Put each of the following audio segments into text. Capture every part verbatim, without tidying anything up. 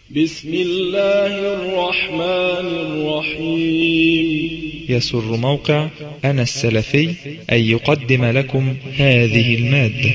بسم الله الرحمن الرحيم. يسر موقع أنا السلفي أن يقدم لكم هذه المادة.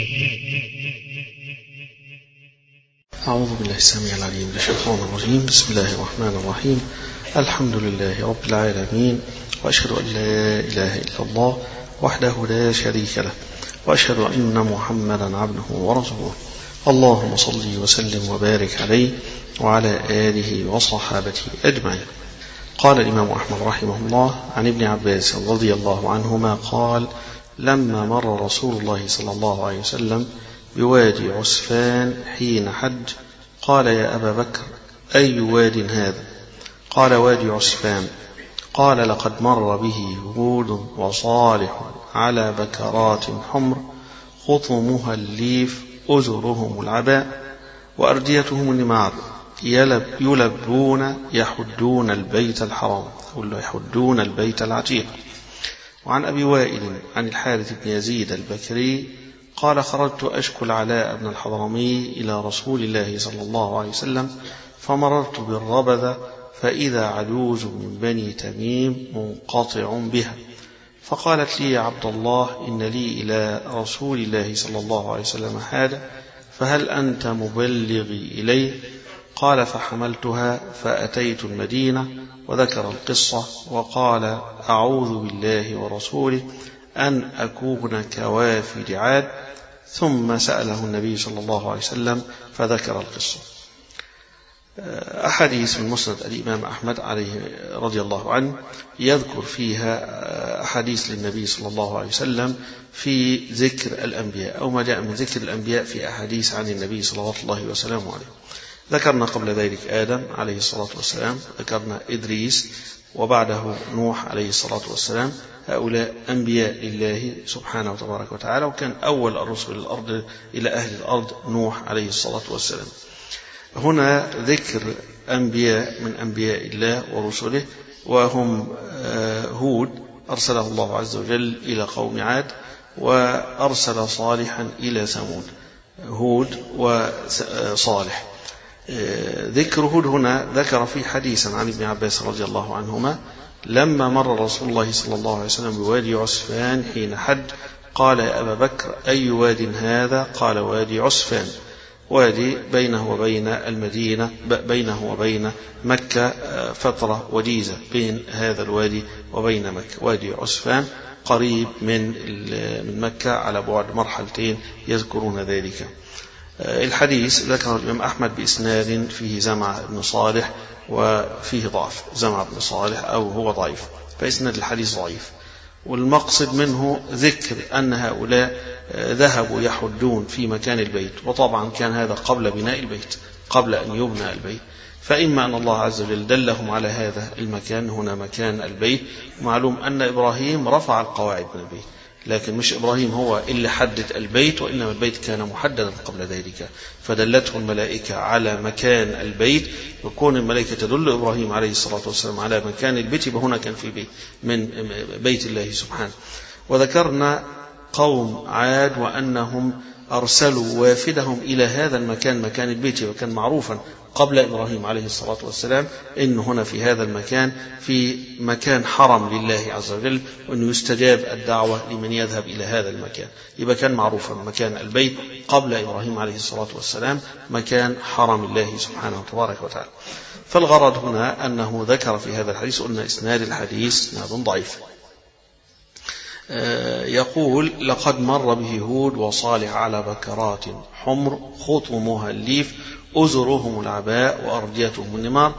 أعوذ بالله السميع العليم من الشيطان الرجيم. بسم الله الرحمن الرحيم. الحمد لله رب العالمين، وأشهد أن لا إله إلا الله وحده لا شريك له، وأشهد أن محمدا عبده ورسوله. اللهم صل وسلم وبارك عليه وعلى آله وصحابته أجمعين. قال الإمام أحمد رحمه الله عن ابن عباس رضي الله عنهما قال: لما مر رسول الله صلى الله عليه وسلم بوادي عسفان حين حج قال: يا أبا بكر، أي واد هذا؟ قال: وادي عسفان. قال: لقد مر به هود وصالح على بكرات حمر خطمها الليف أزرهم العباء وأرديتهم النمار يلبون يحدون البيت الحرام يحدون البيت العتيق. وعن أبي وائل عن الحارث بن يزيد البكري قال: خرجت أشكو العلاء بن الحضرمي إلى رسول الله صلى الله عليه وسلم، فمررت بالربذة فإذا عجوز من بني تميم منقطع بها، فقالت لي: يا عبد الله، إن لي إلى رسول الله صلى الله عليه وسلم حاجة، فهل أنت مبلغي إليه؟ قال: فحملتها فأتيت المدينة، وذكر القصة وقال: أعوذ بالله ورسوله أن أكون كوافد عاد. ثم سأله النبي صلى الله عليه وسلم فذكر القصة. أحاديث من مسند الإمام أحمد عليه رضي الله عنه يذكر فيها أحاديث للنبي صلى الله عليه وسلم في ذكر الأنبياء، أو ما جاء من ذكر الأنبياء في أحاديث عن النبي صلى الله عليه وسلم عليه. ذكرنا قبل ذلك آدم عليه الصلاة والسلام، ذكرنا إدريس، وبعده نوح عليه الصلاة والسلام. هؤلاء أنبياء لله سبحانه وتبارك وتعالى، وكان أول الرسل الأرض إلى أهل الأرض نوح عليه الصلاة والسلام. هنا ذكر أنبياء من أنبياء الله ورسله، وهم هود أرسله الله عز وجل إلى قوم عاد، وأرسل صالحا إلى ثمود. هود وصالح. ذكر هود هنا ذكر في حديثا عن ابن عباس رضي الله عنهما: لما مر رسول الله صلى الله عليه وسلم بوادي عسفان حين حج قال: يا أبا بكر، أي واد هذا؟ قال: وادي عسفان. وادي بينه وبين المدينة، بينه وبين مكة فترة وجيزة، بين هذا الوادي وبين مكة. وادي عسفان قريب من من مكة على بعد مرحلتين يذكرون ذلك. الحديث ذكر الإمام أحمد بإسناد فيه زمع بن صالح وفيه ضعف. زمع بن صالح أو هو ضعيف، فإسناد الحديث ضعيف. والمقصد منه ذكر أن هؤلاء ذهبوا يحدون في مكان البيت، وطبعا كان هذا قبل بناء البيت، قبل أن يبنى البيت. فإما أن الله عز وجل دلهم على هذا المكان، هنا مكان البيت. معلوم أن إبراهيم رفع القواعد من البيت، لكن مش إبراهيم هو اللي حدد البيت، وإنما البيت كان محددا قبل ذلك، فدلته الملائكة على مكان البيت. وكون الملائكة تدل إبراهيم عليه الصلاة والسلام على مكان البيت، هنا كان في بيت من بيت الله سبحانه. وذكرنا قوم عاد وأنهم أرسلوا وافدهم إلى هذا المكان، مكان البيت، وكان معروفا قبل إبراهيم عليه الصلاة والسلام إن هنا في هذا المكان في مكان حرم لله عز وجل، وأنه يستجاب الدعوة لمن يذهب إلى هذا المكان. يبقى كان معروفا مكان البيت قبل إبراهيم عليه الصلاة والسلام مكان حرم الله سبحانه وتبارك وتعالى. فالغرض هنا أنه ذكر في هذا الحديث، قلنا إسناد الحديث إسناد ضعيف. يقول: لقد مر به هود وصالح على بكرات حمر خطمها الليف أزرهم العباء وأرديتهم النمار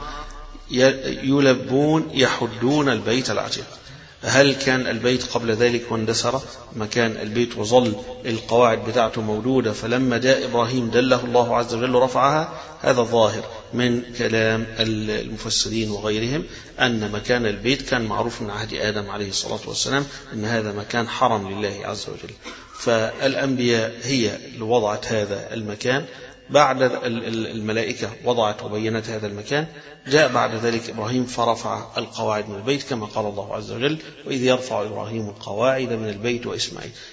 يلبون يحدون البيت العتيق. هل كان البيت قبل ذلك واندثر مكان البيت وظل القواعد بتاعته موجودة، فلما جاء إبراهيم دله الله عز وجل رفعها؟ هذا الظاهر من كلام المفسرين وغيرهم، أن مكان البيت كان معروف من عهد آدم عليه الصلاة والسلام أن هذا مكان حرم لله عز وجل. فالأنبياء هي اللي وضعت هذا المكان، بعد الملائكة وضعت وبينت هذا المكان. جاء بعد ذلك إبراهيم فرفع القواعد من البيت كما قال الله عز وجل: وإذ يرفع إبراهيم القواعد من البيت وإسماعيل.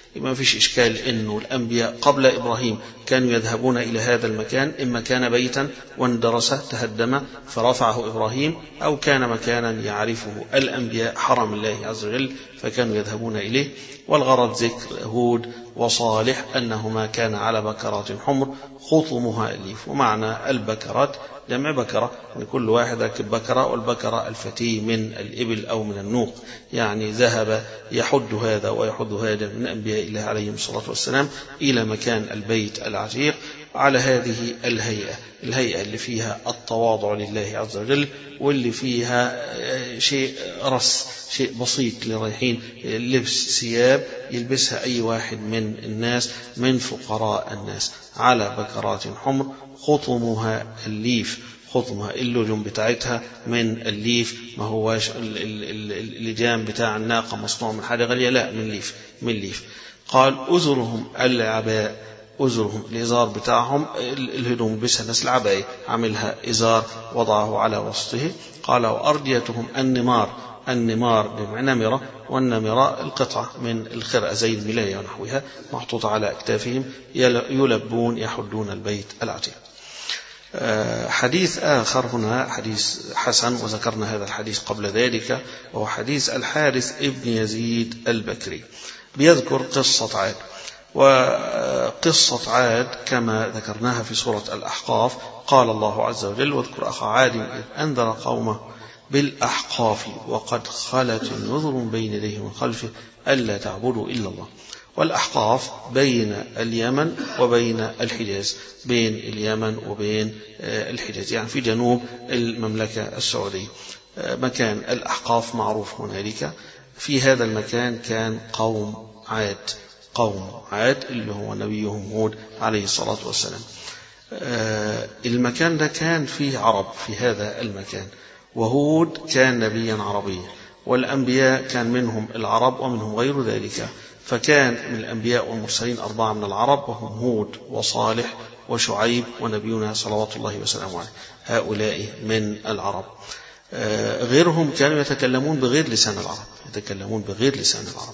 ما فيش إشكال أنه الأنبياء قبل إبراهيم كانوا يذهبون إلى هذا المكان، إما كان بيتا واندرس تهدم فرفعه إبراهيم، أو كان مكانا يعرفه الأنبياء حرم الله عز وجل فكانوا يذهبون إليه. والغرض ذكر هود وصالح أنهما كان على بكرات حمر خطمها الليف. ومعنى البكرات جمع بكرة، يعني كل واحد ركب بكرة، والبكرة الفتي من الإبل أو من النوق، يعني ذهب يحد هذا ويحد هذا من أنبياء الله عليهم الصلاة والسلام إلى مكان البيت العتيق على هذه الهيئة، الهيئة اللي فيها التواضع لله عز وجل، واللي فيها شيء رص، شيء بسيط لرايحين لبس ثياب يلبسها أي واحد من الناس من فقراء الناس، على بكرات حمر خطمها الليف. خطمها اللجم بتاعتها من الليف، ما هواش اللجام بتاع الناقة مصنوع من حاجة غالية، لا، من ليف من ليف. قال أزرهم العباء، أزرهم الإزار بتاعهم، الهدوم بسها ناس العباية، عملها إزار وضعه على وسطه. قال وأرديتهم النمار، النمار بمعنى نمرة، والنمرة القطعة من الخرقة زي الملاية ونحوها محطوطة على أكتافهم، يلبون يحدون البيت العتيق. حديث آخر هنا حديث حسن، وذكرنا هذا الحديث قبل ذلك، وهو حديث الحارث ابن يزيد البكري، بيذكر قصة عاد. وقصة عاد كما ذكرناها في سورة الأحقاف، قال الله عز وجل واذكر أخا عاد إذ أنذر قومه بالأحقاف وقد خلت النذر بين يديه ومن خلفه ألا تعبدوا إلا الله. والأحقاف بين اليمن وبين الحجاز، بين اليمن وبين الحجاز، يعني في جنوب المملكة السعودية. مكان الأحقاف معروف هنالك. في هذا المكان كان قوم عاد، قوم عاد اللي هو نبيهم هود عليه الصلاة والسلام. المكان ده كان فيه عرب في هذا المكان، وهود كان نبيا عربيا، والأنبياء كان منهم العرب ومنهم غير ذلك. فكان من الأنبياء والمرسلين أربعة من العرب، وهم هود وصالح وشعيب ونبينا صلوات الله وسلامه عليه، هؤلاء من العرب. غيرهم كانوا يتكلمون بغير لسان العرب، يتكلمون بغير لسان العرب.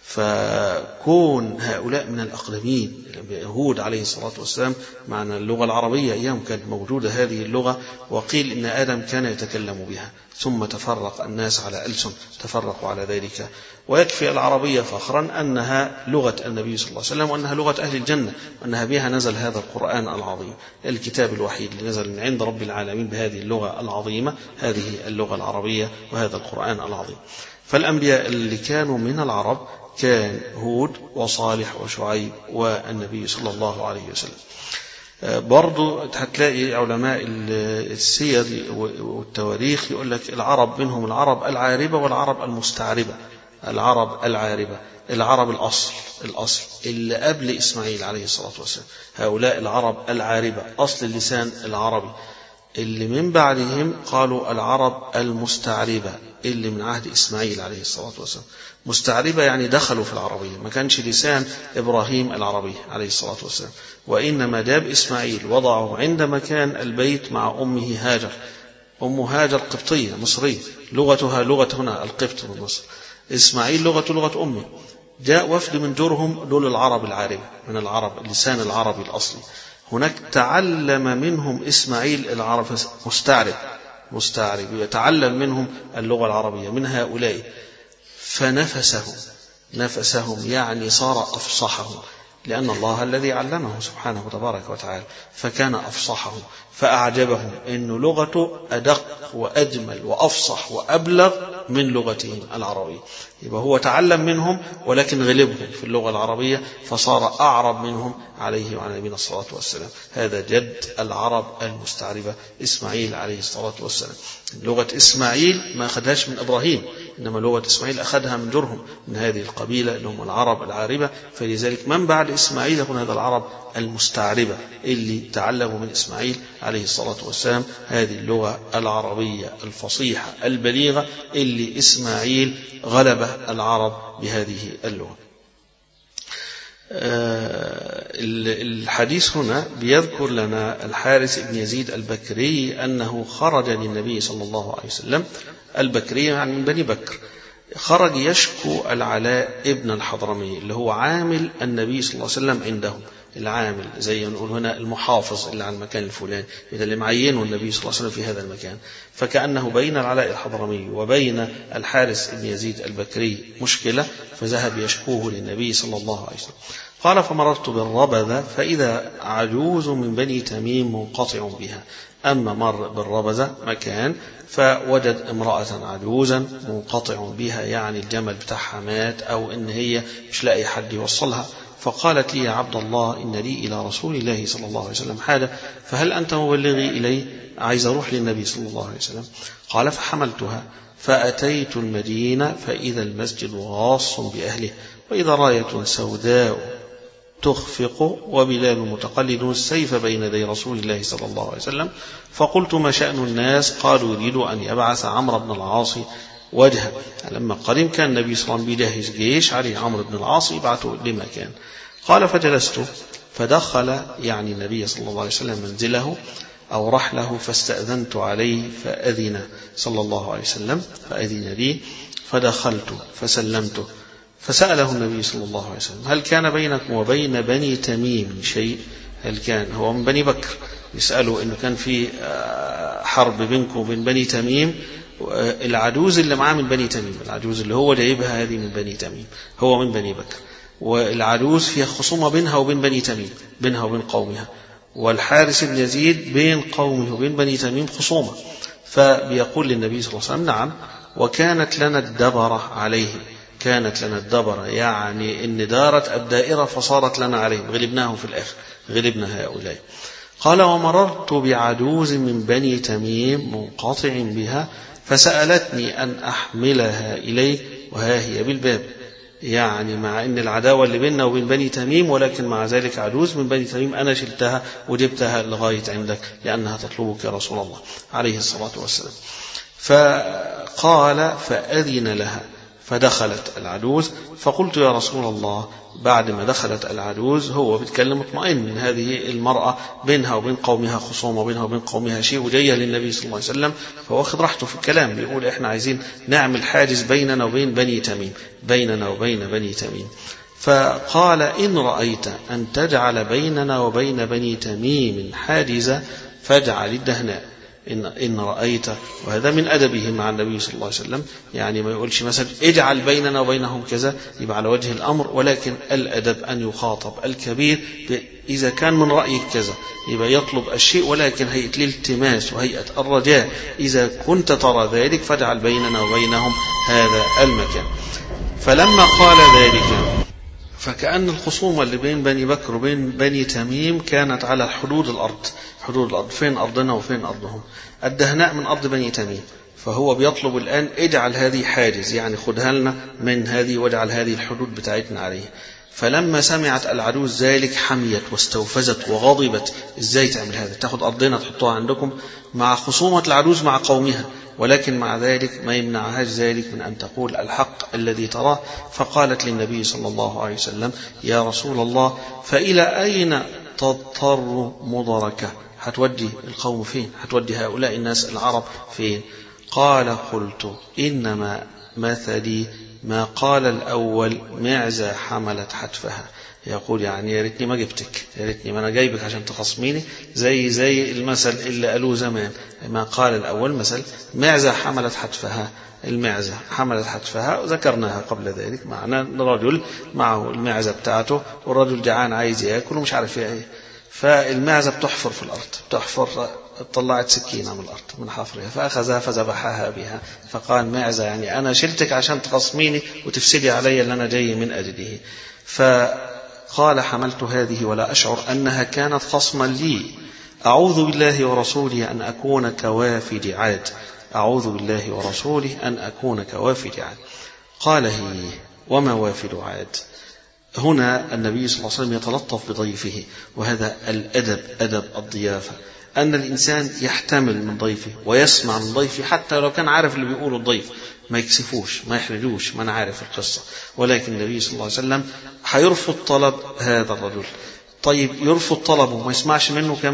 فكون هؤلاء من الأقدمين، هود عليه الصلاة والسلام، معنى اللغة العربية أيام كانت موجودة هذه اللغة، وقيل إن آدم كان يتكلم بها، ثم تفرق الناس على ألسن تفرقوا على ذلك. ويكفي العربية فخرا أنها لغة النبي صلى الله عليه وسلم، وأنها لغة أهل الجنة، وأنها بها نزل هذا القرآن العظيم، الكتاب الوحيد اللي نزل من عند رب العالمين بهذه اللغة العظيمة، هذه اللغة العربية وهذا القرآن العظيم. فالأنبياء اللي كانوا من العرب كان هود وصالح وشعيب والنبي صلى الله عليه وسلم. برضو هتلاقي علماء السير والتواريخ يقول لك العرب منهم العرب العاربة والعرب المستعربة. العرب العاربة، العرب الأصل الأصل اللي قبل إسماعيل عليه الصلاة والسلام، هؤلاء العرب العاربة أصل اللسان العربي. اللي من بعدهم قالوا العرب المستعربة اللي من عهد إسماعيل عليه الصلاة والسلام. مستعربة يعني دخلوا في العربية، ما كانش لسان إبراهيم العربي عليه الصلاة والسلام، وإنما جاب إسماعيل وضعه عند مكان البيت مع أمه هاجر. أم هاجر قبطية مصرية، لغتها لغة هنا القبط من مصر، إسماعيل لغة لغة أمه. جاء وفد من جرهم، دول العرب العاربة من العرب اللسان العربي الأصلي. هناك تعلم منهم إسماعيل العرب مستعرب، مستعرب يتعلم منهم اللغة العربية من هؤلاء، فنفسهم نفسهم يعني صار أفصحهم، لأن الله الذي علمه سبحانه تبارك وتعالى، فكان أفصحهم فأعجبهم إن لغته أدق وأجمل وأفصح وأبلغ من لغتهم العربية. يبقى هو تعلم منهم ولكن غلبهم في اللغة العربية فصار أعرب منهم عليه وعلى نبينا الصلاة والسلام. هذا جد العرب المستعربة إسماعيل عليه الصلاة والسلام. لغة إسماعيل ما أخذهاش من إبراهيم، إنما لغة إسماعيل أخذها من جرهم، من هذه القبيلة اللي هم العرب العاربة. فلذلك من بعد إسماعيل يكون هذا العرب المستعربة اللي تعلموا من إسماعيل عليه الصلاة والسلام هذه اللغة العربية الفصيحة البليغة اللي إسماعيل غلب العرب بهذه اللغة. الحديث هنا بيذكر لنا الحارث بن يزيد البكري أنه خرج للنبي صلى الله عليه وسلم. البكري يعني من بني بكر، خرج يشكو العلاء ابن الحضرمي اللي هو عامل النبي صلى الله عليه وسلم عندهم، العامل زي ما نقول هنا المحافظ اللي على المكان الفلاني، إذا اللي معينه النبي صلى الله عليه وسلم في هذا المكان. فكأنه بين العلاء الحضرمي وبين الحارس بن يزيد البكري مشكلة، فذهب يشكوه للنبي صلى الله عليه وسلم. قال فمررت بالربذة فإذا عجوز من بني تميم منقطع بها. أما مر بالربذة مكان فوجد امرأة عجوزا منقطع بها، يعني الجمل بتاعها مات أو إن هي مش لاقي حد يوصلها. فقالت لي يا عبد الله إن لي إلى رسول الله صلى الله عليه وسلم حاجة، فهل أنت مبلغي إليه؟ عايز أروح للنبي صلى الله عليه وسلم. قال فحملتها فأتيت المدينة فإذا المسجد غاص بأهله، وإذا راية سوداء تخفق وبلال متقلد السيف بين يدي رسول الله صلى الله عليه وسلم. فقلت ما شأن الناس؟ قالوا يريد أن يبعث عمرو بن العاص وجهه. لما قدم كان النبي صلى الله عليه وسلم بيجهز جيش عليه عمرو بن العاص يبعثه لمكان. قال فجلست فدخل يعني النبي صلى الله عليه وسلم منزله أو رحله، فاستأذنت عليه فأذن صلى الله عليه وسلم فأذن لي، فدخلت فسلمته. فسأله النبي صلى الله عليه وسلم هل كان بينكم وبين بني تميم شيء؟ هل كان هو من بني بكر، يسأله إنه كان في حرب بينكم وبين بني تميم، العجوز اللي معاه من بني تميم، العجوز اللي هو جايبها هذه من بني تميم، هو من بني بكر، والعجوز فيها خصومة بينها وبين بني تميم، بينها وبين قومها، والحارس بن يزيد بين قومه وبين بني تميم خصومة. فبيقول للنبي صلى الله عليه وسلم نعم، وكانت لنا الدبرة عليه، كانت لنا الدبرة يعني إن دارت الدائرة فصارت لنا عليهم، غلبناهم في الآخر، غلبنا هؤلاء. قال ومررت بعجوز من بني تميم منقطع بها فسألتني أن أحملها إليه وها هي بالباب، يعني مع أن العداوة اللي بيننا وبين بني تميم، ولكن مع ذلك عجوز من بني تميم أنا شلتها وجبتها لغاية عندك لأنها تطلبك يا رسول الله عليه الصلاة والسلام. فقال فأذن لها فدخلت العجوز. فقلت يا رسول الله بعد ما دخلت العجوز، هو بيتكلم مطمئن من هذه المرأة بينها وبين قومها خصومة وبينها وبين قومها شيء، وجاية للنبي صلى الله عليه وسلم، فواخد راحته في الكلام، بيقول احنا عايزين نعمل حاجز بيننا وبين بني تميم، بيننا وبين بني تميم. فقال إن رأيت أن تجعل بيننا وبين بني تميم حاجزا فاجعل الدهناء. إن, إن رأيت، وهذا من أدبه مع النبي صلى الله عليه وسلم، يعني ما يقولش مثلا اجعل بيننا وبينهم كذا يبقى على وجه الأمر، ولكن الأدب أن يخاطب الكبير إذا كان من رأيك كذا يبقى يطلب الشيء، ولكن هيئة الالتماس وهيئة الرجاء إذا كنت ترى ذلك فاجعل بيننا وبينهم هذا المكان. فلما قال ذلك فكأن الخصومة اللي بين بني بكر وبين بني تميم كانت على حدود الأرض، حدود الأرض، فين أرضنا وفين أرضهم. الدهناء من أرض بني تميم، فهو بيطلب الآن اجعل هذه حاجز، يعني خدها لنا من هذه واجعل هذه الحدود بتاعتنا عليه. فلما سمعت العجوز ذلك حميت واستوفزت وغضبت، ازاي تعمل هذا، تاخد أرضنا تحطها عندكم، مع خصومة العجوز مع قومها، ولكن مع ذلك ما يمنعهاش ذلك من أن تقول الحق الذي تراه. فقالت للنبي صلى الله عليه وسلم يا رسول الله فإلى أين تضطر مضركة، هتودي القوم فين، هتودي هؤلاء الناس العرب فين؟ قال قلت إنما مثلي ما قال الأول معزة حملت حتفها، يقول يعني يا ريتني ما جبتك، يا ريتني ما انا جايبك عشان تخصميني، زي زي المثل اللي قالوه زمان، ما قال الأول مثل معزة حملت حتفها، المعزة حملت حتفها وذكرناها قبل ذلك، معنى الرجل معه المعزة بتاعته والرجل جعان عايز ياكل ومش عارف ايه، فالمعزة بتحفر في الأرض، بتحفر، طلعت سكينة من الأرض من حفرها فأخذها فذبحها بها، فقال معزة يعني أنا شلتك عشان تخصميني وتفسدي علي اللي أنا جاي من أجله. فقال حملت هذه ولا أشعر أنها كانت خصما لي، أعوذ بالله ورسوله أن أكون كوافد عاد، أعوذ بالله ورسوله أن أكون كوافد عاد. قال هي وما وافد عاد؟ هنا النبي صلى الله عليه وسلم يتلطف بضيفه، وهذا الأدب، أدب الضيافة، أن الإنسان يحتمل من ضيفه ويسمع من ضيفه حتى لو كان عارف اللي بيقوله الضيف، ما يكسفوش ما يحرجوش، ما أنا عارف القصة، ولكن النبي صلى الله عليه وسلم هيرفض طلب هذا الرجل. طيب يرفض طلبه ما يسمعش منه كمان،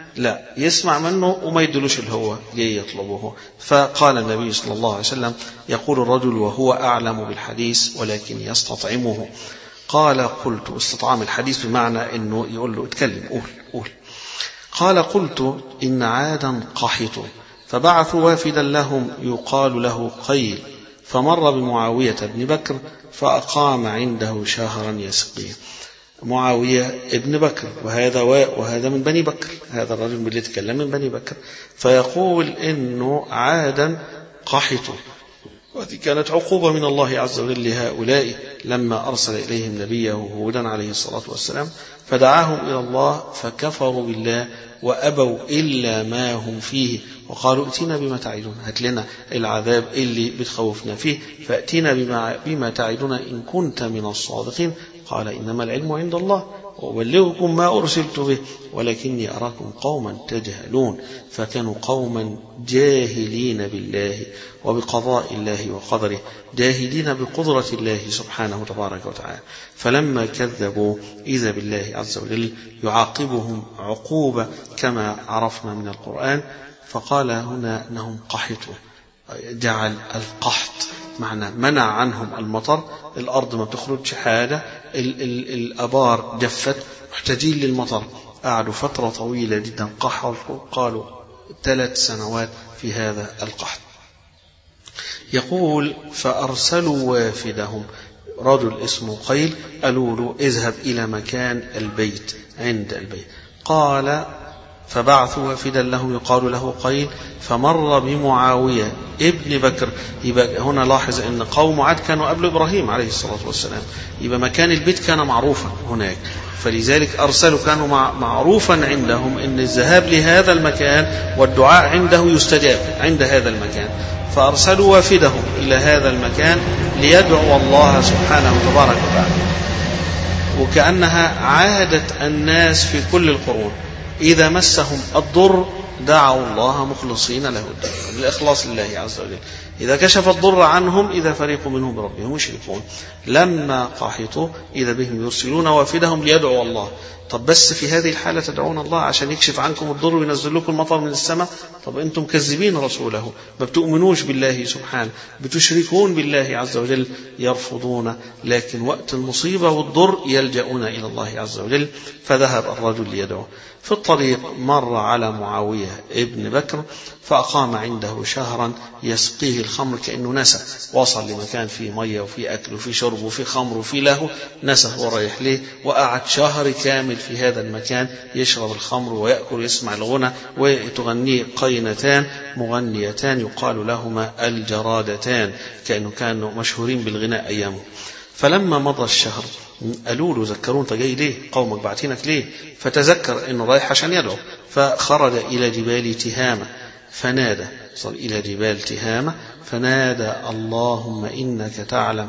لا، يسمع منه وما يدلوش اللي هو جاي يطلبه. فقال النبي صلى الله عليه وسلم: يقول الرجل وهو أعلم بالحديث ولكن يستطعمه. قال: قلت. استطعام الحديث بمعنى أنه يقول له: اتكلم، قول قول. قال: قلت: إن عادا قحطوا فبعثوا وافدا لهم يقال له قيل، فمر بمعاوية بن بكر فأقام عنده شهرا يسقيه. معاوية ابن بكر، وهذا وهذا من بني بكر، هذا الرجل اللي يتكلم من بني بكر، فيقول إنه عادا قحطوا، وهذه كانت عقوبة من الله عز وجل لهؤلاء لما أرسل إليهم نبيه هودا عليه الصلاة والسلام، فدعاهم إلى الله فكفروا بالله وأبوا إلا ما هم فيه، وقالوا: ائتنا بما تعدون، هات لنا العذاب اللي بتخوفنا فيه، فأتنا بما, بما تعدون إن كنت من الصادقين. قال: إنما العلم عند الله وأبلغكم ما أرسلت به ولكني أراكم قوما تجهلون. فكانوا قوما جاهلين بالله وبقضاء الله وقدره، جاهلين بقدرة الله سبحانه تبارك وتعالى. فلما كذبوا إذا بالله عز وجل يعاقبهم عقوبة كما عرفنا من القرآن. فقال هنا أنهم قحطوا، جعل القحط معنى منع عنهم المطر، الأرض ما تخرجش حاجة، ال ال الأبار جفت، محتاجين للمطر. قعدوا فترة طويلة جدا قحطوا، قالوا ثلاث سنوات في هذا القحط. يقول: فأرسلوا وافدهم، رجل اسمه قيل، قالوا له: اذهب إلى مكان البيت عند البيت. قال: فبعثوا وافدا له يقال له قيل، فمر بمعاوية ابن بكر. يبقى هنا لاحظ أن قوم عاد كانوا قبل إبراهيم عليه الصلاة والسلام، يبقى مكان البيت كان معروفا هناك، فلذلك أرسلوا، كانوا معروفا عندهم أن الذهاب لهذا المكان والدعاء عنده يستجاب عند هذا المكان. فأرسلوا وافدهم إلى هذا المكان ليدعوا الله سبحانه تبارك وتعالى. وكأنها عادة الناس في كل القرون، إذا مسهم الضر دعوا الله مخلصين له الدين، الإخلاص لله عز وجل. إذا كشف الضر عنهم إذا فريق منهم بربهم يشركون. لما قحطوا إذا بهم يرسلون وافدهم ليدعوا الله. طب بس في هذه الحالة تدعون الله عشان يكشف عنكم الضر وينزل لكم المطر من السماء؟ طب أنتم كذبين رسوله، ما بتؤمنوش بالله سبحانه، بتشركون بالله عز وجل، يرفضون. لكن وقت المصيبة والضر يلجؤون إلى الله عز وجل. فذهب الرجل ليدعو. في الطريق مر على معاوية ابن بكر فأقام عنده شهرا يسقيه الخمر، كأنه نسى، وصل لمكان فيه مية وفيه أكل وفيه شرب وفيه خمر وفيه له، نسى ورايح ليه، وقعد شهر كامل في هذا المكان يشرب الخمر ويأكل ويسمع الغنى، وتغنيه قينتان مغنيتان يقال لهما الجرادتان، كأنه كانوا مشهورين بالغناء أيامه. فلما مضى الشهر قالوا له: ذكرون انت جاي ليه؟ قومك بعتينك ليه؟ فتذكر انه رايح عشان يدعو، فخرج الى جبال تهامة فنادى، صل الى جبال تهامة فنادى: اللهم انك تعلم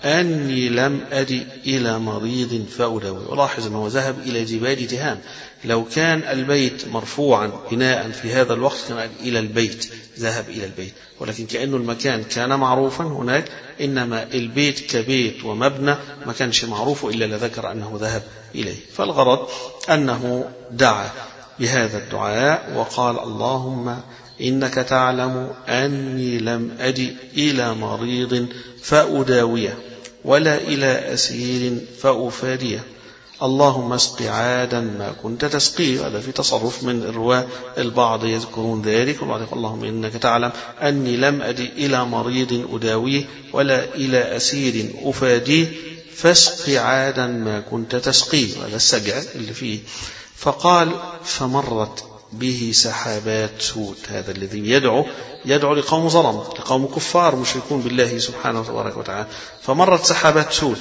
اني لم أجئ الى مريض فأداوي. ولاحظ انه ذهب الى جبال تهام، لو كان البيت مرفوعا بناء في هذا الوقت كان الى البيت، ذهب الى البيت، ولكن كأنه المكان كان معروفا هناك، إنما البيت كبيت ومبنى ما كانش معروف إلا لذكر أنه ذهب إليه. فالغرض أنه دعا بهذا الدعاء وقال: اللهم إنك تعلم أني لم أجئ إلى مريض فأداويه ولا إلى أسير فأفاديه، اللهم اسق عادا ما كنت تسقيه. هذا في تصرف من الرواة، البعض يذكرون ذلك والبعض يقول: اللهم إنك تعلم أني لم أجئ إلى مريض أداويه ولا إلى أسير أفاديه، فاسق عادا ما كنت تسقيه. هذا السجع اللي فيه. فقال: فمرت به سحابات سود. هذا الذي يدعو يدعو لقوم ظلم، لقوم كفار مشركون بالله سبحانه وتبارك وتعالى. فمرت سحابات سود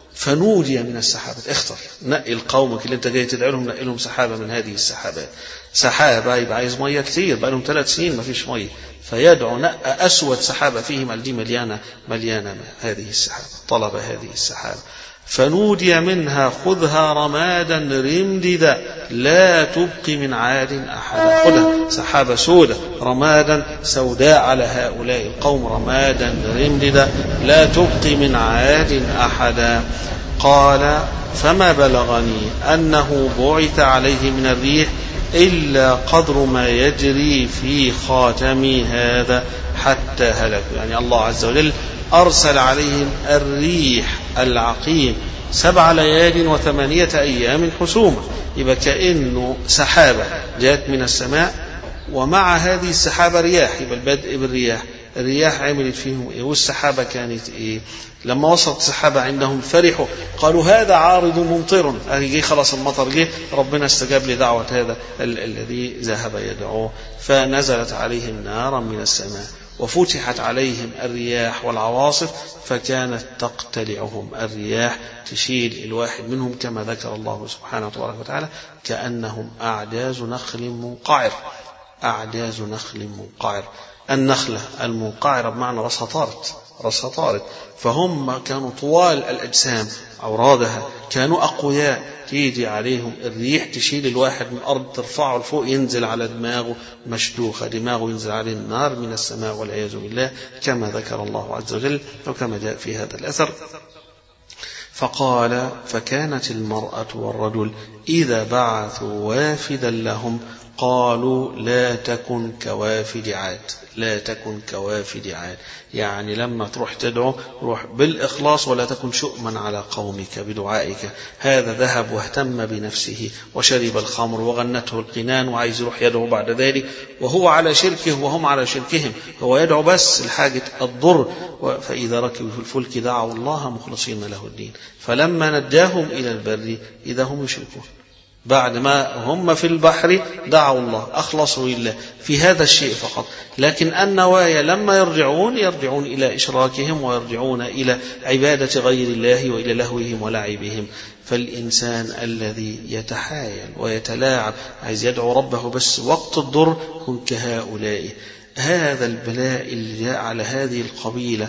فنودي من السحابة، اختر نقي القومك اللي انت جاي تدعي لهم، نقي لهم سحابة من هذه السحابات. سحابة يبقى عايز مية كتير، بقى لهم ثلاث سنين ما فيش مية، فيدعو نقى أسود سحابة فيه دي مليانة مليانة هذه السحابة، طلب هذه السحابة. فنودي منها: خذها رمادا رمددا لا تبقي من عاد أحدا. خذها سحابة سودة رمادا سوداء على هؤلاء القوم، رمادا رمددا لا تبقي من عاد أحدا. قال: فما بلغني أنه بعث عليه من الريح إلا قدر ما يجري في خاتم هذا حتى هلكوا. يعني الله عز وجل أرسل عليهم الريح العقيم سبع ليال وثمانية أيام حسوما، يبقى كأنه سحابة جاءت من السماء ومع هذه السحابة رياح، يبقى البدء بالرياح. الرياح عملت فيهم إيه؟ والسحابة كانت إيه؟ لما وصلت السحابة عندهم فرحوا قالوا هذا عارض ممطر، جه خلاص المطر جه، ربنا استجاب لدعوة هذا ال- الذي ذهب يدعوه، فنزلت عليهم نارا من السماء وفتحت عليهم الرياح والعواصف فكانت تقتلعهم. الرياح تشيل الواحد منهم كما ذكر الله سبحانه وتبارك وتعالى كأنهم أعجاز نخل منقعر. أعجاز نخل منقعر، النخلة المنقعرة بمعنى رأسها طارت، رأسها طارت، فهم كانوا طوال الأجسام أورادها، كانوا أقوياء، تيجي عليهم الريح تشيل الواحد من الأرض ترفعه لفوق ينزل على دماغه مشدوخة، دماغه ينزل عليه النار من السماء والعياذ بالله كما ذكر الله عز وجل وكما جاء في هذا الأثر. فقال فكانت المرأة والرجل إذا بعثوا وافدا لهم قالوا لا تكن كوافد عاد، لا تكن كوافد عاد، يعني لما تروح تدعو روح بالإخلاص ولا تكن شؤما على قومك بدعائك. هذا ذهب واهتم بنفسه وشرب الخمر وغنته القنان وعايز يروح يدعو بعد ذلك وهو على شركه وهم على شركهم، هو يدعو بس لحاجة الضر. فإذا ركبوا في الفلك دعوا الله مخلصين له الدين فلما نجاهم إلى البر إذا هم يشركون. بعد ما هم في البحر دعوا الله أخلصوا لله في هذا الشيء فقط، لكن النوايا لما يرجعون يرجعون إلى إشراكهم ويرجعون إلى عبادة غير الله وإلى لهوهم ولعبهم. فالإنسان الذي يتحايل ويتلاعب عايز يدعو ربه بس وقت الضر هم كهؤلاء. هذا البلاء اللي جاء على هذه القبيلة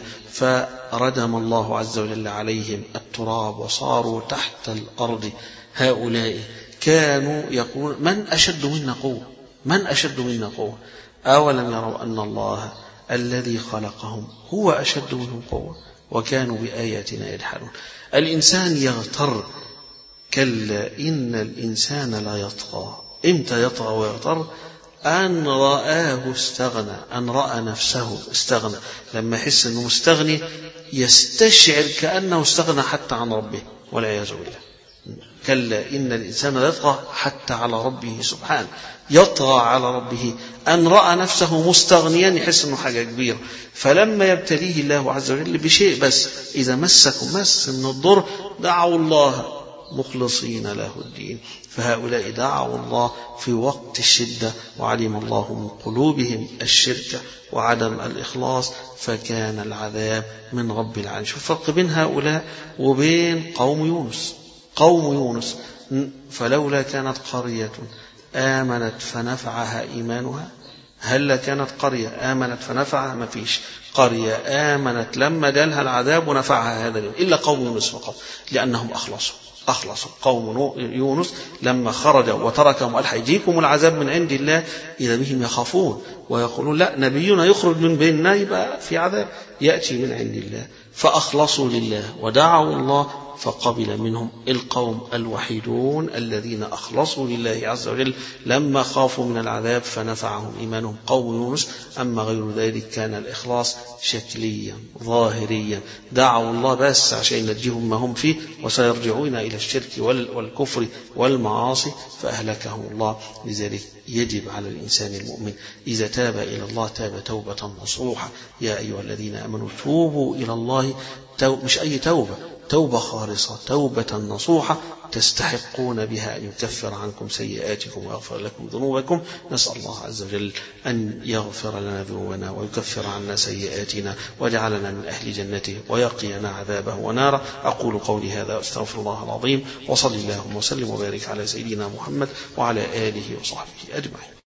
فردم الله عز وجل عليهم التراب وصاروا تحت الأرض. هؤلاء كانوا يقولون من أشد منا قوة، من أشد منا قوة، أولم يروا أن الله الذي خلقهم هو أشد منهم قوة وكانوا بآياتنا يجحدون. الإنسان يغتر، كلا إن الإنسان لا يطغى. إمتى يطغى ويغتر؟ أن رآه استغنى، أن رأى نفسه استغنى، لما يحس أنه مستغني يستشعر كأنه استغنى حتى عن ربه والعياذ بالله. كلا إن الإنسان لا يطغى حتى على ربه سبحانه، يطغى على ربه أن رأى نفسه مستغنيا يحس أنه حاجة كبيرة. فلما يبتليه الله عز وجل بشيء بس إذا مسكم مس من الضر دعوا الله مخلصين له الدين. فهؤلاء دعوا الله في وقت الشدة وعلم الله من قلوبهم الشرك وعدم الإخلاص فكان العذاب من رب العالمين. شوف الفرق بين هؤلاء وبين قوم يونس. قوم يونس فلولا كانت قرية آمنت فنفعها إيمانها، هل كانت قرية آمنت فنفعها؟ ما فيش قرية آمنت لما جالها العذاب ونفعها هذا اليوم إلا قوم يونس فقط، لأنهم أخلصوا. أخلصوا قوم يونس لما خرجوا وتركهم قال هيجيكم العذاب من عند الله إذا بهم يخافون ويقولون لا نبينا يخرج من بيننا يبقى في عذاب يأتي من عند الله. فأخلصوا لله ودعوا الله فقبل منهم. القوم الوحيدون الذين أخلصوا لله عز وجل لما خافوا من العذاب فنفعهم إيمانهم قوم يونس. أما غير ذلك كان الإخلاص شكليا ظاهريا، دعوا الله بس عشان ينجيهم ما هم فيه وسيرجعون إلى الشرك والكفر والمعاصي فأهلكهم الله. لذلك يجب على الإنسان المؤمن إذا تاب إلى الله تاب توبة نصوحة. يا أيها الذين آمنوا توبوا إلى الله، توب مش أي توبة، توبة خالصة، توبة نصوحة تستحقون بها أن يكفر عنكم سيئاتكم ويغفر لكم ذنوبكم. نسأل الله عز وجل أن يغفر لنا ذنوبنا ويكفر عنا سيئاتنا ويجعلنا من أهل جنته ويقينا عذابه وناره. أقول قولي هذا أستغفر الله العظيم وصلي اللهم وسلم وبارك على سيدنا محمد وعلى آله وصحبه أجمعين.